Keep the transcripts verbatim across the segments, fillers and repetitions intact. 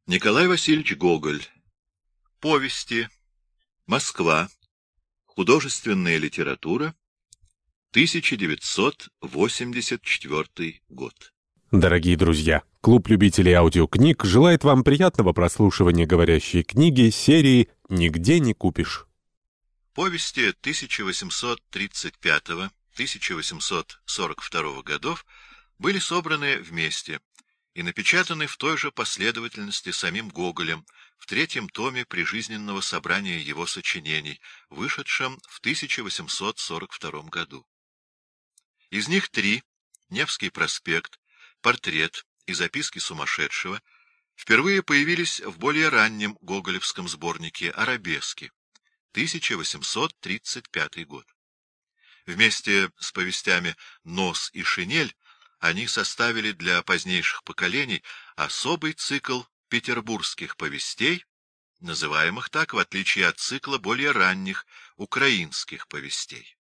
Николай Васильевич Гоголь. Повести. Москва. Художественная литература. тысяча девятьсот восемьдесят четвёртый год. Дорогие друзья, клуб любителей аудиокниг желает вам приятного прослушивания говорящей книги серии «Нигде не купишь». Повести тысяча восемьсот тридцать пятого — тысяча восемьсот сорок второго годов были собраны вместе и напечатаны в той же последовательности самим Гоголем в третьем томе прижизненного собрания его сочинений, вышедшем в тысяча восемьсот сорок втором году. Из них три — «Невский проспект», «Портрет» и «Записки сумасшедшего» — впервые появились в более раннем гоголевском сборнике «Арабески», тысяча восемьсот тридцать пятый год. Вместе с повестями «Нос» и «Шинель» они составили для позднейших поколений особый цикл петербургских повестей, называемых так в отличие от цикла более ранних украинских повестей.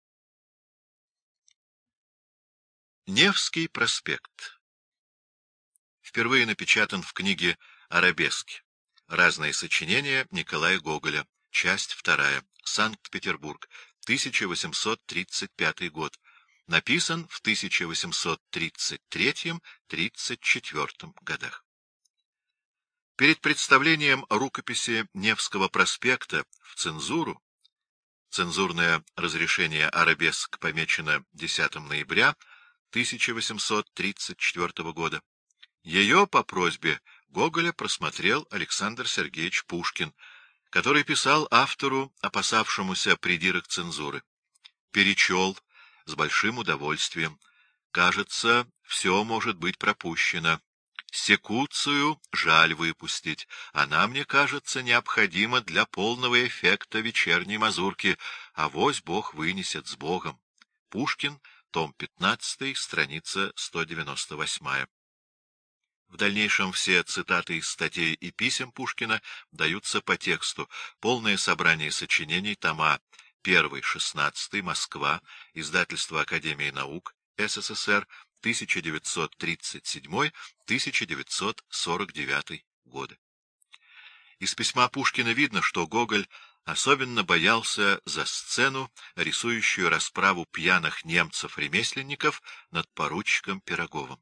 Невский проспект впервые напечатан в книге «Арабески». Разные сочинения Николая Гоголя. Часть вторая. Санкт-Петербург. тысяча восемьсот тридцать пятый год. Написан в тысяча восемьсот тридцать третьем — тридцать четвёртом годах. Перед представлением рукописи Невского проспекта в цензуру, цензурное разрешение «Арабеск» помечено десятого ноября тысяча восемьсот тридцать четвёртого года, ее по просьбе Гоголя просмотрел Александр Сергеевич Пушкин, который писал автору, опасавшемуся придирок цензуры. Перечел с большим удовольствием. Кажется, все может быть пропущено. Секуцию жаль выпустить. Она, мне кажется, необходима для полного эффекта вечерней мазурки. Авось Бог вынесет с Богом. Пушкин, том пятнадцатый, страница сто девяносто восьмая. В дальнейшем все цитаты из статей и писем Пушкина даются по тексту. Полное собрание сочинений, тома первый — шестнадцатый, Москва, издательство Академии наук, СССР, тысяча девятьсот тридцать седьмой — тысяча девятьсот сорок девятый годы. Из письма Пушкина видно, что Гоголь особенно боялся за сцену, рисующую расправу пьяных немцев-ремесленников над поручиком Пироговым.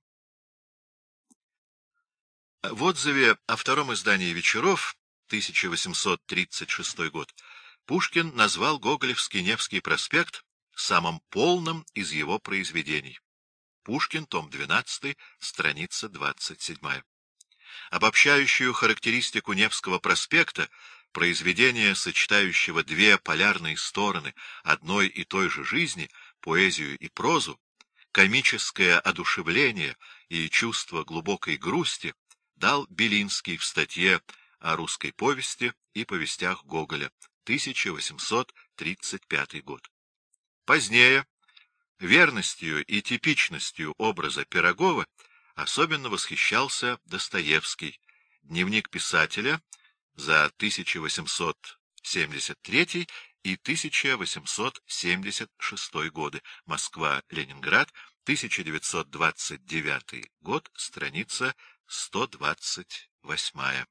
В отзыве о втором издании «Вечеров» тысяча восемьсот тридцать шестой год Пушкин назвал гоголевский Невский проспект самым полным из его произведений. Пушкин, том двенадцатый, страница двадцать седьмая. Обобщающую характеристику Невского проспекта, произведения, сочетающего две полярные стороны одной и той же жизни, поэзию и прозу, комическое одушевление и чувство глубокой грусти, дал Белинский в статье о русской повести и повестях Гоголя, тысяча восемьсот тридцать пятый год. Позднее верностью и типичностью образа Пирогова особенно восхищался Достоевский. Дневник писателя за тысяча восемьсот семьдесят третий и тысяча восемьсот семьдесят шестой годы. Москва-Ленинград, тысяча девятьсот двадцать девятый год, страница сто двадцать восьмая.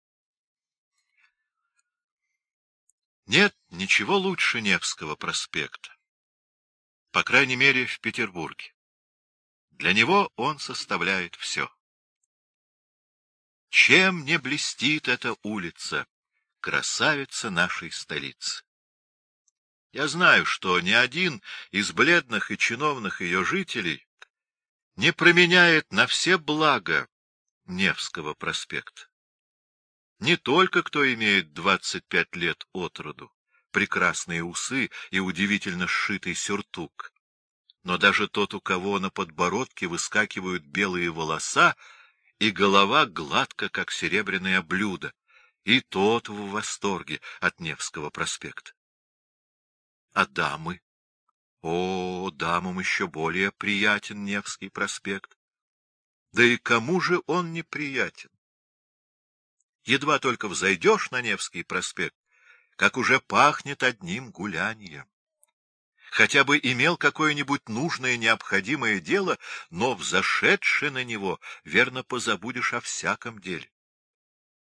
Нет ничего лучше Невского проспекта, по крайней мере в Петербурге. Для него он составляет все. Чем не блестит эта улица, красавица нашей столицы? Я знаю, что ни один из бледных и чиновных ее жителей не променяет на все блага Невского проспекта. Не только кто имеет двадцать пять лет от роду, прекрасные усы и удивительно сшитый сюртук, но даже тот, у кого на подбородке выскакивают белые волоса, и голова гладка, как серебряное блюдо, и тот в восторге от Невского проспекта. А дамы? О, дамам еще более приятен Невский проспект. Да и кому же он неприятен? Едва только взойдешь на Невский проспект, как уже пахнет одним гулянием. Хотя бы имел какое-нибудь нужное необходимое дело, но, взошедши на него, верно позабудешь о всяком деле.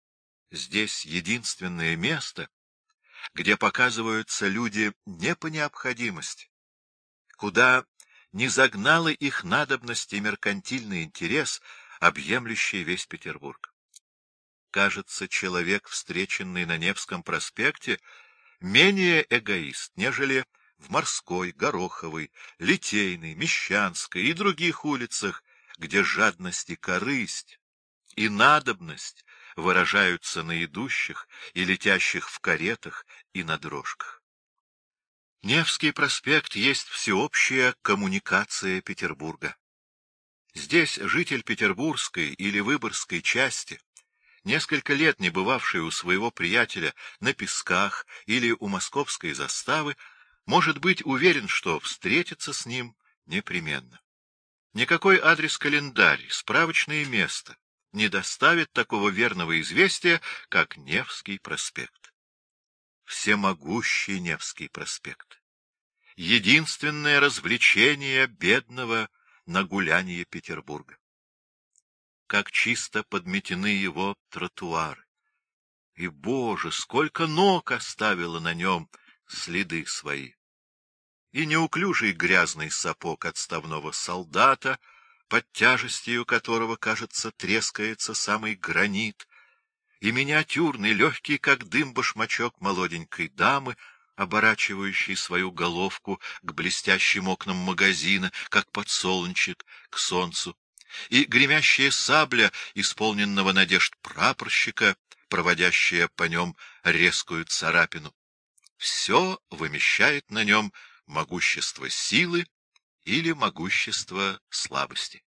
Здесь единственное место, где показываются люди не по необходимости, куда не загнала их надобность и меркантильный интерес, объемлющий весь Петербург. Кажется, человек, встреченный на Невском проспекте, менее эгоист, нежели в Морской, Гороховой, Литейной, Мещанской и других улицах, где жадность и корысть и надобность выражаются на идущих и летящих в каретах и на дрожках. Невский проспект есть всеобщая коммуникация Петербурга. Здесь житель петербургской или выборгской части, несколько лет не бывавший у своего приятеля на Песках или у московской заставы, может быть уверен, что встретится с ним непременно. Никакой адрес-календарь, справочное место не доставит такого верного известия, как Невский проспект. Всемогущий Невский проспект. Единственное развлечение бедного на гулянье Петербурга. Как чисто подметены его тротуары. И, Боже, сколько ног оставило на нем следы свои! И неуклюжий грязный сапог отставного солдата, под тяжестью которого, кажется, трескается самый гранит, и миниатюрный, легкий, как дым, башмачок молоденькой дамы, оборачивающий свою головку к блестящим окнам магазина, как подсолнечек к солнцу, и гремящая сабля исполненного надежд прапорщика, проводящая по нем резкую царапину. Все вымещает на нем могущество силы или могущество слабости.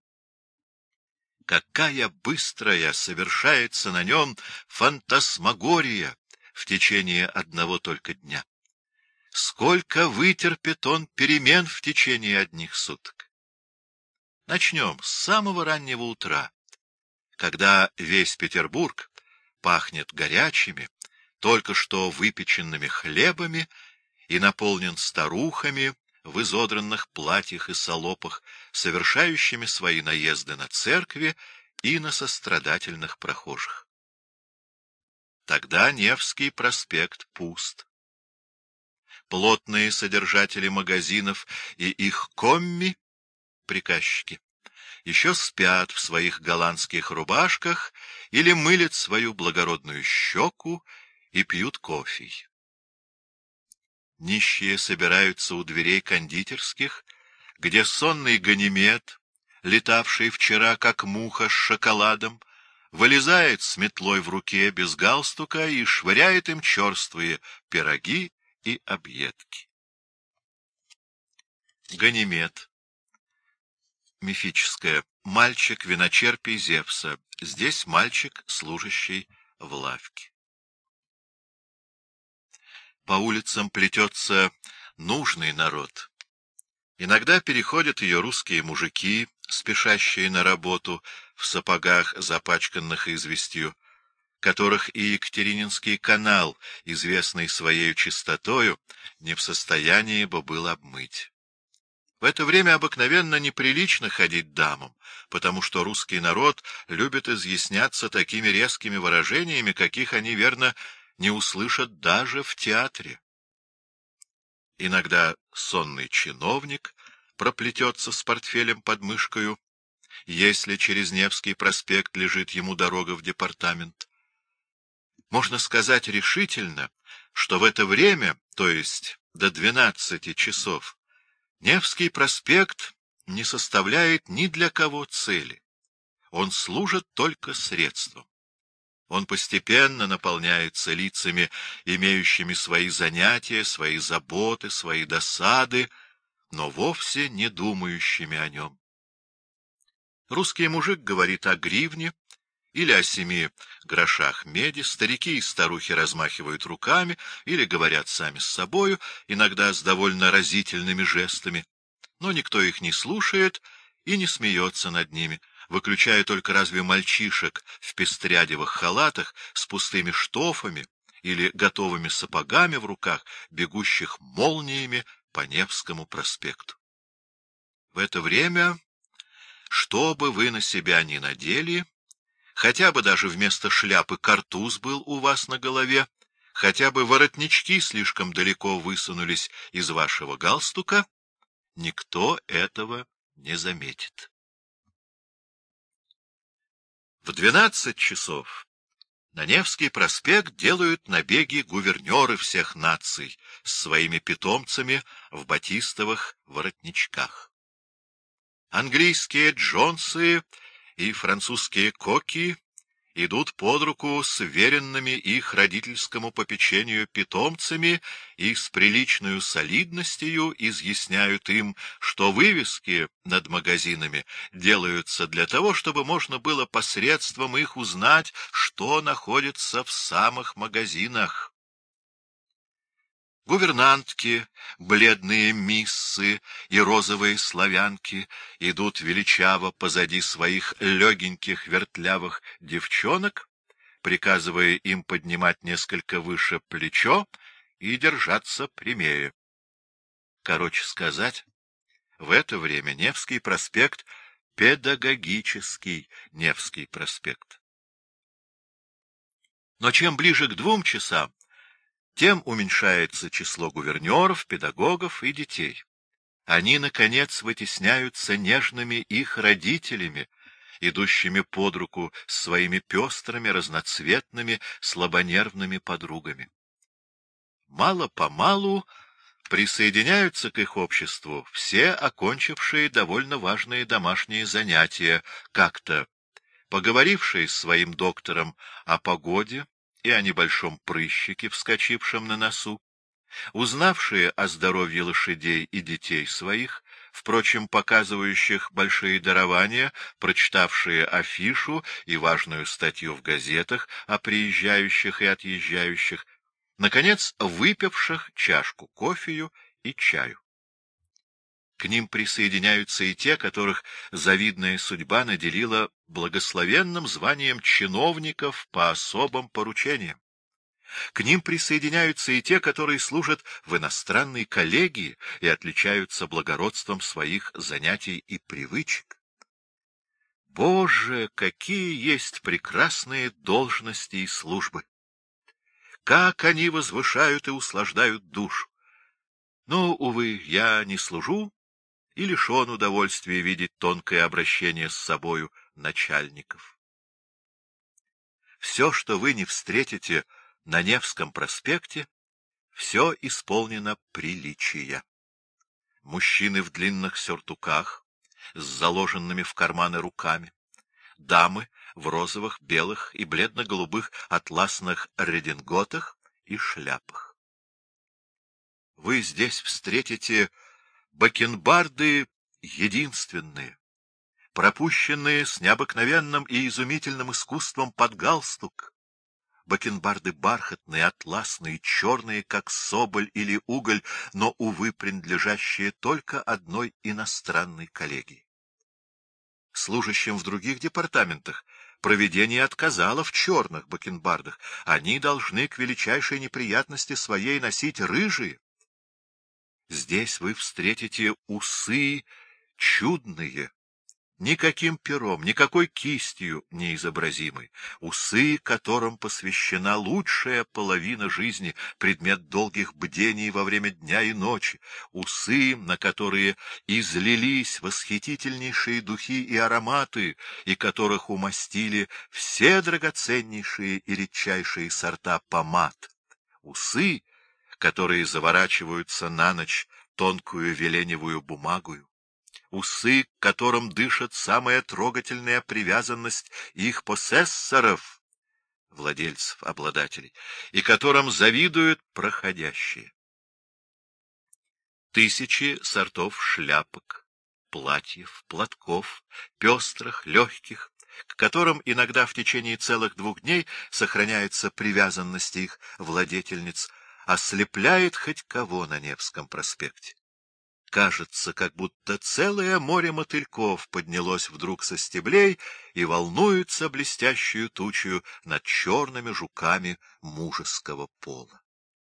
Какая быстрая совершается на нем фантасмагория в течение одного только дня! Сколько вытерпит он перемен в течение одних суток! Начнем с самого раннего утра, когда весь Петербург пахнет горячими, только что выпеченными хлебами и наполнен старухами в изодранных платьях и салопах, совершающими свои наезды на церкви и на сострадательных прохожих. Тогда Невский проспект пуст. Плотные содержатели магазинов и их комми, приказчики, еще спят в своих голландских рубашках или мылят свою благородную щеку и пьют кофе. Нищие собираются у дверей кондитерских, где сонный Ганимед, летавший вчера как муха с шоколадом, вылезает с метлой в руке без галстука и швыряет им черствые пироги и объедки. Ганимед. Мифическое. Мальчик виночерпий Зевса. Здесь мальчик, служащий в лавке. По улицам плетется нужный народ. Иногда переходят ее русские мужики, спешащие на работу, в сапогах, запачканных известью, которых и Екатерининский канал, известный своей чистотою, не в состоянии бы был обмыть. В это время обыкновенно неприлично ходить дамам, потому что русский народ любит изъясняться такими резкими выражениями, каких они, верно, не услышат даже в театре. Иногда сонный чиновник проплетется с портфелем под мышкою, если через Невский проспект лежит ему дорога в департамент. Можно сказать решительно, что в это время, то есть до двенадцати часов, Невский проспект не составляет ни для кого цели. Он служит только средством. Он постепенно наполняется лицами, имеющими свои занятия, свои заботы, свои досады, но вовсе не думающими о нем. Русский мужик говорит о гривне или о семи грошах меди, старики и старухи размахивают руками или говорят сами с собою, иногда с довольно разительными жестами, но никто их не слушает и не смеется над ними, выключая только разве мальчишек в пестрядевых халатах с пустыми штофами или готовыми сапогами в руках, бегущих молниями по Невскому проспекту. В это время, что бы вы на себя ни надели, хотя бы даже вместо шляпы картуз был у вас на голове, хотя бы воротнички слишком далеко высунулись из вашего галстука, никто этого не заметит. В двенадцать часов на Невский проспект делают набеги гувернеры всех наций с своими питомцами в батистовых воротничках. Английские Джонсы и французские Коки идут под руку с веренными их родительскому попечению питомцами и с приличной солидностью изъясняют им, что вывески над магазинами делаются для того, чтобы можно было посредством их узнать, что находится в самых магазинах. Гувернантки, бледные миссы и розовые славянки идут величаво позади своих легеньких вертлявых девчонок, приказывая им поднимать несколько выше плечо и держаться прямее. Короче сказать, в это время Невский проспект — педагогический Невский проспект. Но чем ближе к двум часам, тем уменьшается число гувернеров, педагогов и детей. Они, наконец, вытесняются нежными их родителями, идущими под руку с своими пестрыми, разноцветными, слабонервными подругами. Мало-помалу присоединяются к их обществу все окончившие довольно важные домашние занятия, как-то поговорившие с своим доктором о погоде и о небольшом прыщике, вскочившем на носу, узнавшие о здоровье лошадей и детей своих, впрочем, показывающих большие дарования, прочитавшие афишу и важную статью в газетах о приезжающих и отъезжающих, наконец, выпивших чашку кофею и чаю. К ним присоединяются и те, которых завидная судьба наделила благословенным званием чиновников по особым поручениям. К ним присоединяются и те, которые служат в иностранной коллегии и отличаются благородством своих занятий и привычек. Боже, какие есть прекрасные должности и службы! Как они возвышают и услаждают душу! Но, увы, я не служу и лишен удовольствия видеть тонкое обращение с собою начальников. Все, что вы не встретите на Невском проспекте, все исполнено приличия. Мужчины в длинных сюртуках, с заложенными в карманы руками, дамы в розовых, белых и бледно-голубых атласных рединготах и шляпах. Вы здесь встретите бакенбарды единственные, пропущенные с необыкновенным и изумительным искусством под галстук, бакенбарды бархатные, атласные, черные, как соболь или уголь, но, увы, принадлежащие только одной иностранной коллегии. Служащим в других департаментах провидение отказало в черных бакенбардах, они должны к величайшей неприятности своей носить рыжие. Здесь вы встретите усы чудные, никаким пером, никакой кистью неизобразимой, усы, которым посвящена лучшая половина жизни, предмет долгих бдений во время дня и ночи, усы, на которые излились восхитительнейшие духи и ароматы, и которых умастили все драгоценнейшие и редчайшие сорта помад, усы, которые заворачиваются на ночь тонкую веленевую бумагою, усы, к которым дышит самая трогательная привязанность их посессоров, владельцев, обладателей, и которым завидуют проходящие. Тысячи сортов шляпок, платьев, платков, пестрых, легких, к которым иногда в течение целых двух дней сохраняется привязанность их владетельниц, ослепляет хоть кого на Невском проспекте. Кажется, как будто целое море мотыльков поднялось вдруг со стеблей и волнуется блестящую тучью над черными жуками мужеского пола.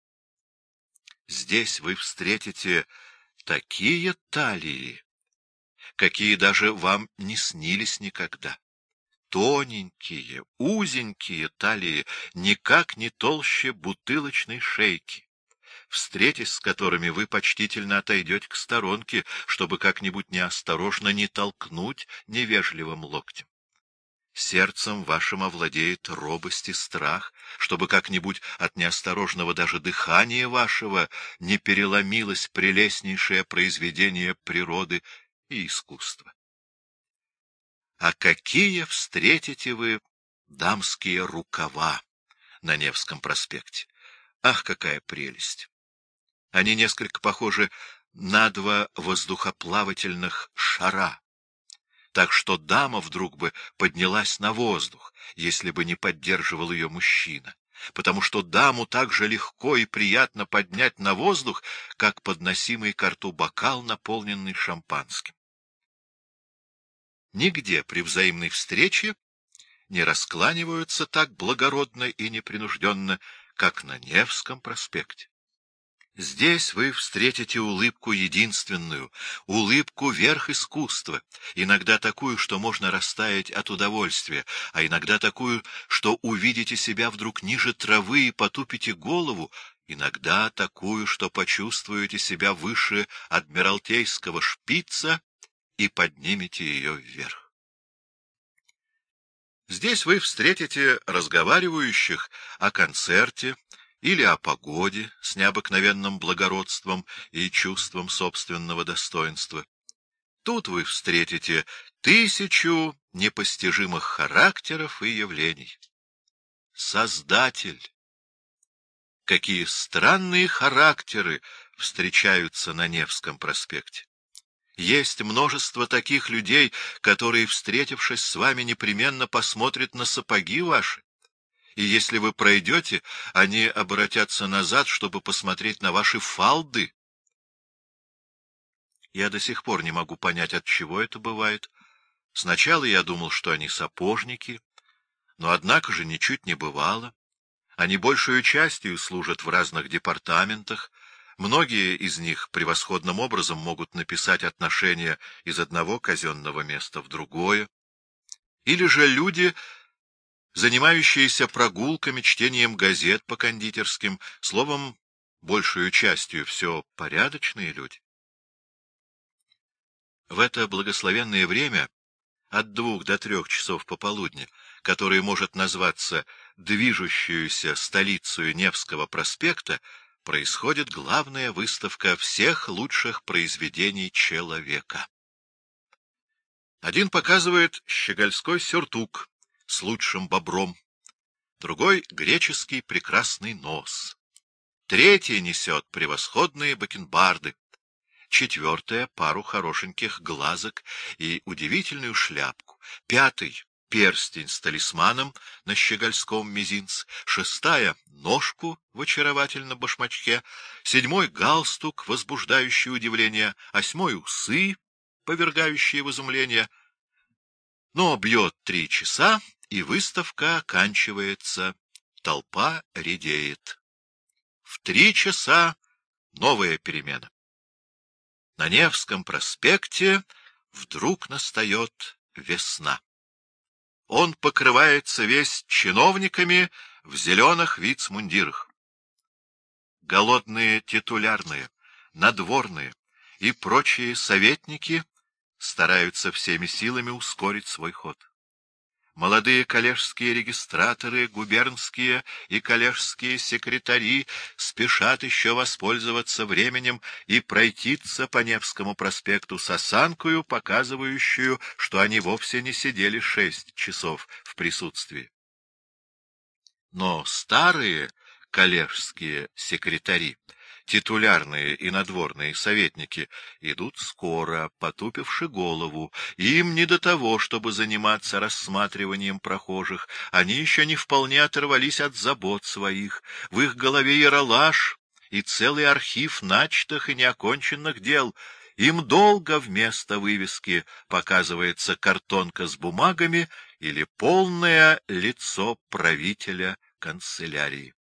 Здесь вы встретите такие талии, какие даже вам не снились никогда, тоненькие, узенькие талии, никак не толще бутылочной шейки, встретясь с которыми вы почтительно отойдете к сторонке, чтобы как-нибудь неосторожно не толкнуть невежливым локтем. Сердцем вашим овладеет робость и страх, чтобы как-нибудь от неосторожного даже дыхания вашего не переломилось прелестнейшее произведение природы и искусства. А какие встретите вы дамские рукава на Невском проспекте! Ах, какая прелесть! Они несколько похожи на два воздухоплавательных шара, так что дама вдруг бы поднялась на воздух, если бы не поддерживал ее мужчина, потому что даму так же легко и приятно поднять на воздух, как подносимый ко рту бокал, наполненный шампанским. Нигде при взаимной встрече не раскланиваются так благородно и непринужденно, как на Невском проспекте. Здесь вы встретите улыбку единственную, улыбку верх искусства, иногда такую, что можно растаять от удовольствия, а иногда такую, что увидите себя вдруг ниже травы и потупите голову, иногда такую, что почувствуете себя выше адмиралтейского шпица и поднимете ее вверх. Здесь вы встретите разговаривающих о концерте или о погоде с необыкновенным благородством и чувством собственного достоинства. Тут вы встретите тысячу непостижимых характеров и явлений. Создатель! Какие странные характеры встречаются на Невском проспекте! Есть множество таких людей, которые, встретившись с вами, непременно посмотрят на сапоги ваши, и если вы пройдете, они обратятся назад, чтобы посмотреть на ваши фалды. Я до сих пор не могу понять, от чего это бывает. Сначала я думал, что они сапожники, но однако же ничуть не бывало. Они большую частью служат в разных департаментах. Многие из них превосходным образом могут написать отношения из одного казенного места в другое. Или же люди, занимающиеся прогулками, чтением газет по кондитерским, словом, большую частью все порядочные люди. В это благословенное время, от двух до трех часов пополудни, которое может назваться движущуюся столицей Невского проспекта, происходит главная выставка всех лучших произведений человека. Один показывает щегольской сюртук с лучшим бобром, другой — греческий прекрасный нос, третий несет превосходные бакенбарды, четвертая — пару хорошеньких глазок и удивительную шляпку, пятый — перстень с талисманом на щегольском мизинце, шестая — ножку в очаровательном башмачке, седьмой — галстук, возбуждающий удивление, восьмой — усы, повергающие в изумление. Но бьет три часа, и выставка оканчивается, толпа редеет. В три часа новая перемена. На Невском проспекте вдруг настает весна. Он покрывается весь чиновниками в зеленых вицмундирах. Голодные титулярные, надворные и прочие советники стараются всеми силами ускорить свой ход. Молодые коллежские регистраторы, губернские и коллежские секретари спешат еще воспользоваться временем и пройтиться по Невскому проспекту с осанкою, показывающую, что они вовсе не сидели шесть часов в присутствии. Но старые коллежские секретари, титулярные и надворные советники идут скоро, потупивши голову. Им не до того, чтобы заниматься рассматриванием прохожих. Они еще не вполне оторвались от забот своих. В их голове ералаш и целый архив начатых и неоконченных дел. Им долго вместо вывески показывается картонка с бумагами или полное лицо правителя канцелярии.